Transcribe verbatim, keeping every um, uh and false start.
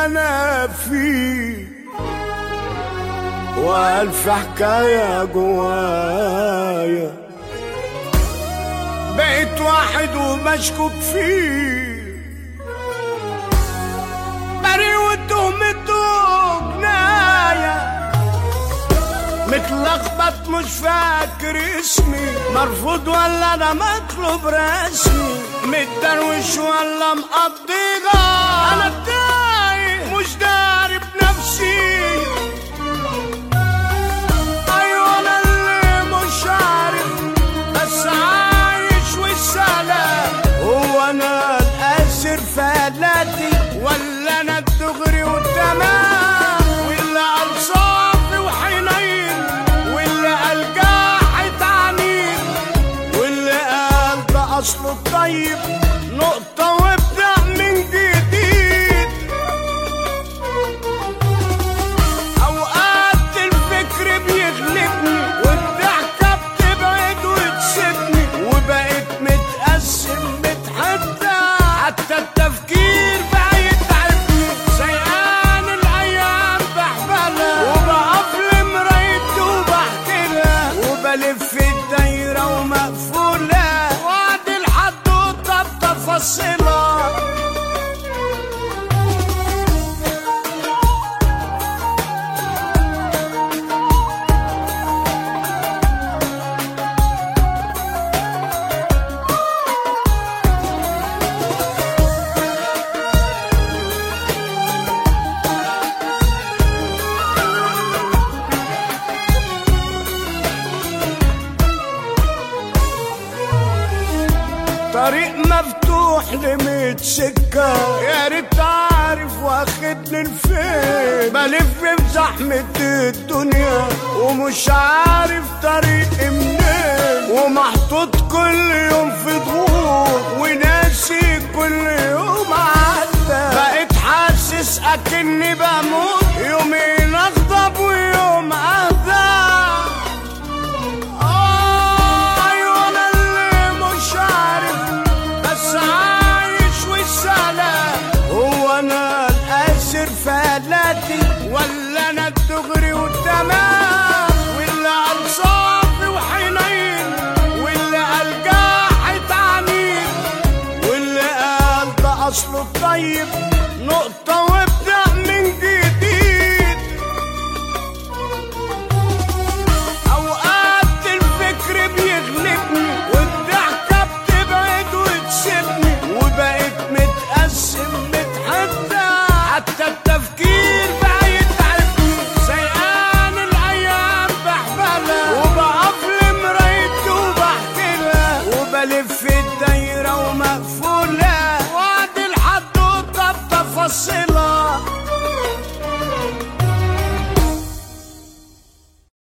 انا فيه، والف حكاية جوايا، بقيت واحد ومشكوك فيه، بريء وتهمته جناية، متلخبط مش فاكر اسمي، مرفوض ولا انا مطلوب رسمي، متدروش ولا مقضيها، انا تايه مش داري بنفسي، ايوه انا اللي مش عارف بس عايش والسلام، هو انا الاسر فلاتي ولا انا الدغري والتمام، واللي قال صافي وحنين، واللي قال جاحد عنيد، واللي قال ده اصله الطيب نقطة وابدأ من جديد، اوقات الفكر بيغلبني والضحكة بتبعد وتسيبني، وبقيت متقسم متحدى، حتى التفكير بقى يتعبني، سيئان الايام بحبلها، وبقف لمرايتي وبحكيلها، وبلف الدايرة ومقفولة، وعد الحدوتة بتفاصيلها. طريق مفتوح لميت سكة، يا ريت عارف واخدني لفين، بلف بزحمة الدنيا ومش عارف طريقي منين، ومحطوط كل يوم في ضغوط وناسي كل يوم عدى، بقيت حاسس اكني بموت